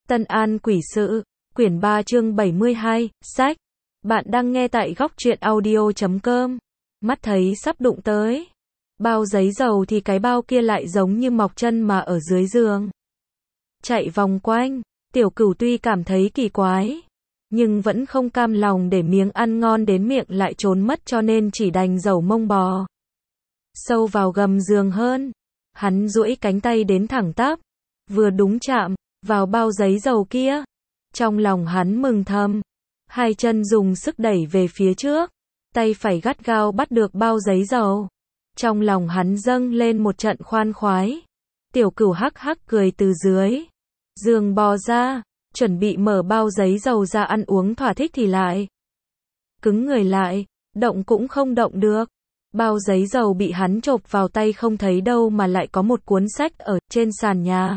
Tân An Quỷ Sự, quyển 3 chương 72, sách. Bạn đang nghe tại góc truyện audio.com. Mắt thấy sắp đụng tới bao giấy dầu thì cái bao kia lại giống như mọc chân mà ở dưới giường. Chạy vòng quanh, Tiểu Cửu tuy cảm thấy kỳ quái, nhưng vẫn không cam lòng để miếng ăn ngon đến miệng lại trốn mất, cho nên chỉ đành dẩu mông bò sâu vào gầm giường hơn. Hắn duỗi cánh tay đến thẳng tắp, vừa đúng chạm vào bao giấy dầu kia. Trong lòng hắn mừng thầm, hai chân dùng sức đẩy về phía trước, tay phải gắt gao bắt được bao giấy dầu. Trong lòng hắn dâng lên một trận khoan khoái. Tiểu Cửu hắc hắc cười từ dưới giường bò ra, chuẩn bị mở bao giấy dầu ra ăn uống thỏa thích thì lại cứng người lại, động cũng không động được. Bao giấy dầu bị hắn chộp vào tay không thấy đâu mà lại có một cuốn sách ở trên sàn nhà.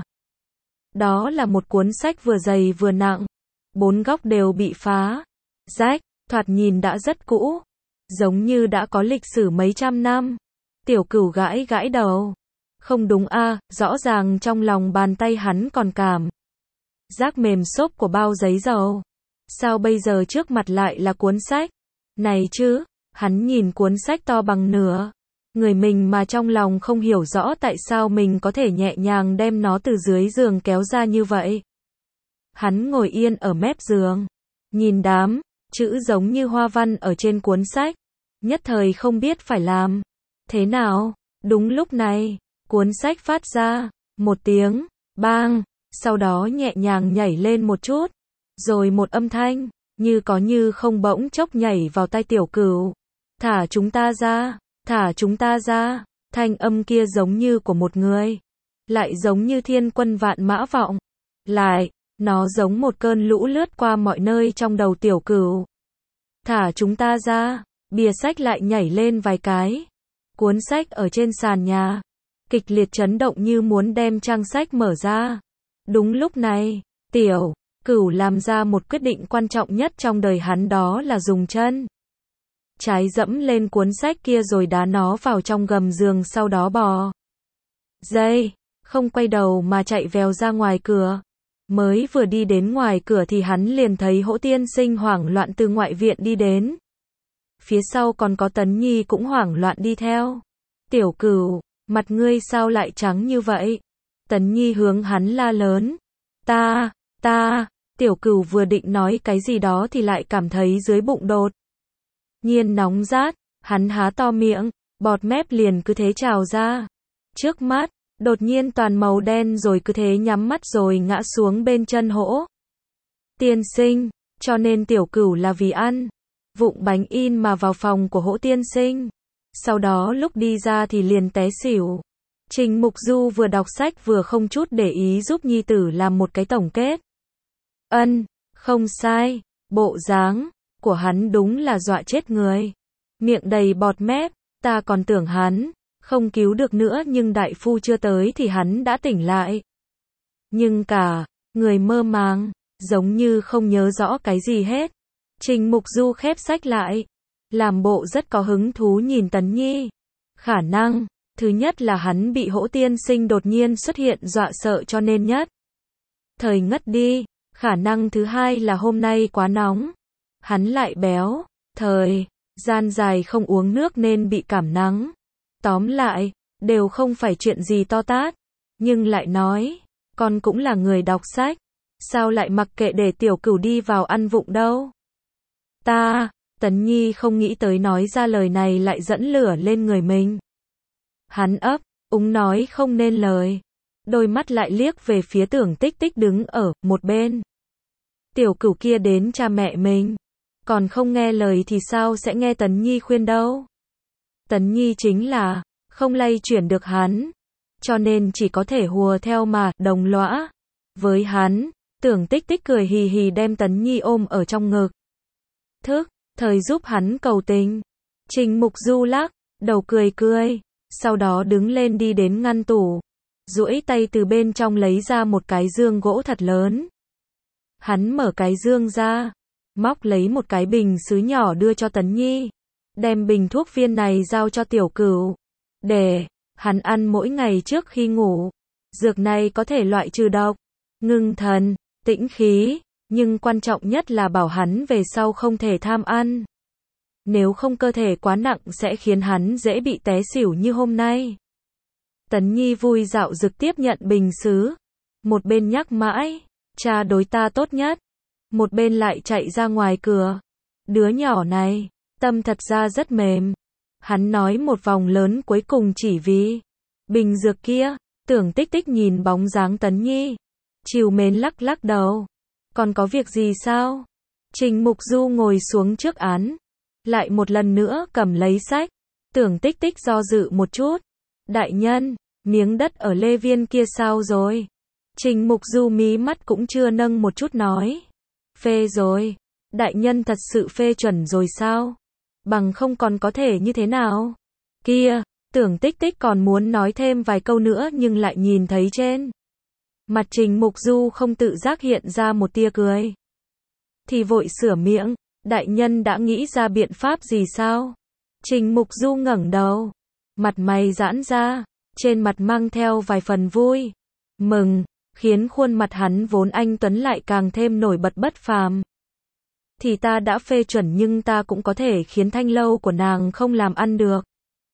Đó là một cuốn sách vừa dày vừa nặng, bốn góc đều bị phá rách, thoạt nhìn đã rất cũ, giống như đã có lịch sử mấy trăm năm. Tiểu Cửu gãi gãi đầu. Không đúng a, rõ ràng trong lòng bàn tay hắn còn cảm giác mềm xốp của bao giấy dầu. Sao bây giờ trước mặt lại là cuốn sách này chứ? Hắn nhìn cuốn sách to bằng nửa người mình mà trong lòng không hiểu rõ tại sao mình có thể nhẹ nhàng đem nó từ dưới giường kéo ra như vậy. Hắn ngồi yên ở mép giường, nhìn đám chữ giống như hoa văn ở trên cuốn sách, nhất thời không biết phải làm thế nào. Đúng lúc này, cuốn sách phát ra một tiếng bang, sau đó nhẹ nhàng nhảy lên một chút, rồi một âm thanh như có như không bỗng chốc nhảy vào tai Tiểu Cửu. Thả chúng ta ra, thả chúng ta ra. Thanh âm kia giống như của một người, lại giống như thiên quân vạn mã vọng lại, nó giống một cơn lũ lướt qua mọi nơi trong đầu Tiểu Cửu. Thả chúng ta ra. Bìa sách lại nhảy lên vài cái. Cuốn sách ở trên sàn nhà kịch liệt chấn động như muốn đem trang sách mở ra. Đúng lúc này, Tiểu Cửu làm ra một quyết định quan trọng nhất trong đời hắn, đó là dùng chân trái dẫm lên cuốn sách kia rồi đá nó vào trong gầm giường, sau đó bò dây, không quay đầu mà chạy vèo ra ngoài cửa. Mới vừa đi đến ngoài cửa thì hắn liền thấy Hỗ tiên sinh hoảng loạn từ ngoại viện đi đến. Phía sau còn có Tấn Nhi cũng hoảng loạn đi theo. Tiểu Cửu, mặt ngươi sao lại trắng như vậy? Tấn Nhi hướng hắn la lớn. Ta. Tiểu Cửu vừa định nói cái gì đó thì lại cảm thấy dưới bụng đột nhiên nóng rát, hắn há to miệng, bọt mép liền cứ thế trào ra. Trước mắt đột nhiên toàn màu đen rồi cứ thế nhắm mắt rồi ngã xuống bên chân Hỗ tiên sinh. Cho nên Tiểu Cửu là vì ăn vụng bánh in mà vào phòng của Hỗ tiên sinh. Sau đó lúc đi ra thì liền té xỉu. Trình Mục Du vừa đọc sách vừa không chút để ý giúp nhi tử làm một cái tổng kết. Không sai, bộ dáng của hắn đúng là dọa chết người. Miệng đầy bọt mép, ta còn tưởng hắn không cứu được nữa, nhưng đại phu chưa tới thì hắn đã tỉnh lại. Nhưng cả người mơ màng, giống như không nhớ rõ cái gì hết. Trình Mục Du khép sách lại, làm bộ rất có hứng thú nhìn Tấn Nhi. Khả năng thứ nhất là hắn bị Hỗ tiên sinh đột nhiên xuất hiện dọa sợ cho nên nhất thời ngất đi. Khả năng thứ hai là hôm nay quá nóng, hắn lại béo, thời gian dài không uống nước nên bị cảm nắng. Tóm lại, đều không phải chuyện gì to tát. Nhưng lại nói, con cũng là người đọc sách, sao lại mặc kệ để Tiểu Cửu đi vào ăn vụng đâu? Tấn Nhi không nghĩ tới nói ra lời này lại dẫn lửa lên người mình. Hắn ấp úng nói không nên lời, đôi mắt lại liếc về phía Tưởng Tích Tích đứng ở một bên. Tiểu Cửu kia đến cha mẹ mình còn không nghe lời thì sao sẽ nghe Tấn Nhi khuyên đâu. Tấn Nhi chính là không lay chuyển được hắn, cho nên chỉ có thể hùa theo mà đồng lõa với hắn. Tưởng Tích Tích cười hì hì đem Tấn Nhi ôm ở trong ngực, thời giúp hắn cầu tình. Trình Mục Du lắc đầu cười, sau đó đứng lên đi đến ngăn tủ, duỗi tay từ bên trong lấy ra một cái dương gỗ thật lớn. Hắn mở cái dương ra, móc lấy một cái bình sứ nhỏ đưa cho Tấn Nhi, đem bình thuốc viên này giao cho Tiểu Cửu để hắn ăn mỗi ngày trước khi ngủ. Dược này có thể loại trừ độc, ngưng thần, tĩnh khí, nhưng quan trọng nhất là bảo hắn về sau không thể tham ăn. Nếu không cơ thể quá nặng sẽ khiến hắn dễ bị té xỉu như hôm nay. Tấn Nhi vui dạo dực tiếp nhận bình sứ. Một bên nhắc mãi, cha đối ta tốt nhất. Một bên lại chạy ra ngoài cửa. Đứa nhỏ này, tâm thật ra rất mềm. Hắn nói một vòng lớn cuối cùng chỉ vì bình dược kia. Tưởng Tích Tích nhìn bóng dáng Tấn Nhi, trìu mến lắc lắc đầu. Còn có việc gì sao? Trình Mục Du ngồi xuống trước án, lại một lần nữa cầm lấy sách. Tưởng Tích Tích do dự một chút. Đại nhân, miếng đất ở Lê Viên kia sao rồi? Trình Mục Du mí mắt cũng chưa nâng một chút nói. Phê rồi. Đại nhân thật sự phê chuẩn rồi sao? Bằng không còn có thể như thế nào? Kia, Tưởng Tích Tích còn muốn nói thêm vài câu nữa nhưng lại nhìn thấy trên mặt Trình Mục Du không tự giác hiện ra một tia cười. Thì vội sửa miệng, đại nhân đã nghĩ ra biện pháp gì sao? Trình Mục Du ngẩng đầu, mặt mày giãn ra, trên mặt mang theo vài phần vui, mừng, khiến khuôn mặt hắn vốn anh tuấn lại càng thêm nổi bật bất phàm. Thì ta đã phê chuẩn nhưng ta cũng có thể khiến thanh lâu của nàng không làm ăn được.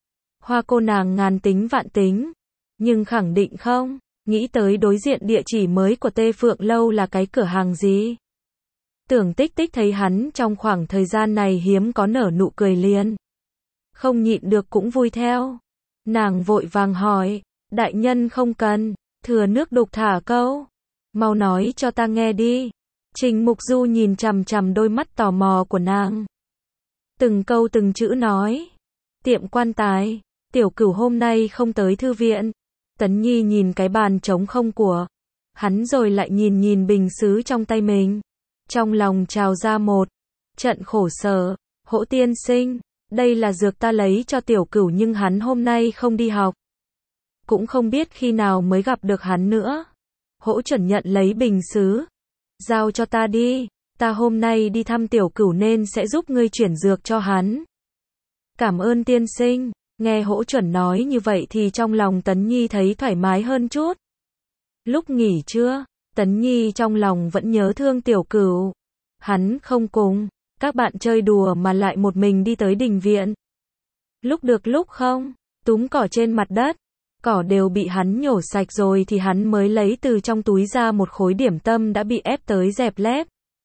Hoa cô nàng ngàn tính vạn tính, nhưng khẳng định không, nghĩ tới đối diện địa chỉ mới của Tê Phượng Lâu là cái cửa hàng gì. Tưởng Tích Tích thấy hắn trong khoảng thời gian này hiếm có nở nụ cười liền. Không nhịn được cũng vui theo. Nàng vội vàng hỏi, đại nhân không cần, thừa nước đục thả câu. Mau nói cho ta nghe đi. Trình Mục Du nhìn chằm chằm đôi mắt tò mò của nàng. Từng câu từng chữ nói. Tiệm quan tài, Tiểu Cửu hôm nay không tới thư viện. Tấn Nhi nhìn cái bàn trống không của hắn rồi lại nhìn bình sứ trong tay mình. Trong lòng trào ra một trận khổ sở. Hỗ tiên sinh, đây là dược ta lấy cho Tiểu Cửu nhưng hắn hôm nay không đi học. Cũng không biết khi nào mới gặp được hắn nữa. Hỗ chuẩn nhận lấy bình sứ. Giao cho ta đi, ta hôm nay đi thăm Tiểu Cửu nên sẽ giúp ngươi chuyển dược cho hắn. Cảm ơn tiên sinh. Nghe Hỗ chuẩn nói như vậy thì trong lòng Tấn Nhi thấy thoải mái hơn chút. Lúc nghỉ trưa, Tấn Nhi trong lòng vẫn nhớ thương Tiểu Cửu. Hắn không cùng các bạn chơi đùa mà lại một mình đi tới đình viện. Lúc được lúc không, túm cỏ trên mặt đất. Cỏ đều bị hắn nhổ sạch rồi thì hắn mới lấy từ trong túi ra một khối điểm tâm đã bị ép tới dẹp lép.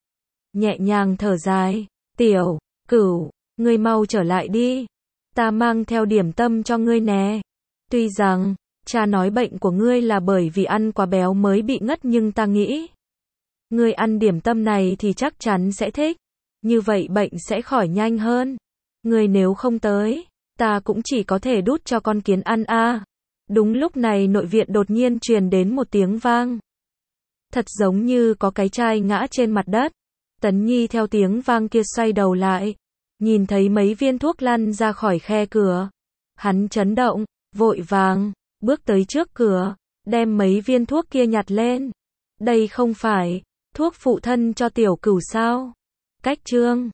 Nhẹ nhàng thở dài, Tiểu Cửu, ngươi mau trở lại đi. Ta mang theo điểm tâm cho ngươi nè. Tuy rằng, cha nói bệnh của ngươi là bởi vì ăn quá béo mới bị ngất nhưng ta nghĩ. Ngươi ăn điểm tâm này thì chắc chắn sẽ thích. Như vậy bệnh sẽ khỏi nhanh hơn. Ngươi nếu không tới, ta cũng chỉ có thể đút cho con kiến ăn a. Đúng lúc này nội viện đột nhiên truyền đến một tiếng vang. Thật giống như có cái chai ngã trên mặt đất. Tấn Nhi theo tiếng vang kia xoay đầu lại. Nhìn thấy mấy viên thuốc lăn ra khỏi khe cửa. Hắn chấn động, vội vàng, bước tới trước cửa, đem mấy viên thuốc kia nhặt lên. Đây không phải thuốc phụ thân cho Tiểu Cửu sao? Cách chương